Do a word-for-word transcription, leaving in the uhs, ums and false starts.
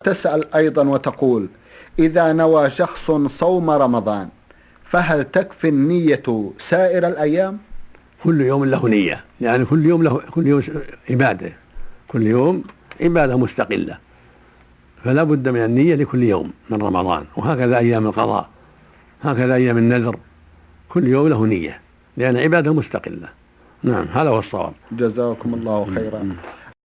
تسأل أيضا وتقول: إذا نوى شخص صوم رمضان فهل تكفي النية سائر الأيام؟ كل يوم له نية، يعني كل يوم له كل يوم عبادة، كل يوم عبادة مستقلة، فلا بد من النية لكل يوم من رمضان. وهكذا أيام القضاء، هكذا أيام النذر، كل يوم له نية لأن عبادة مستقلة. نعم، هذا هو الصواب. جزاكم الله خيرا.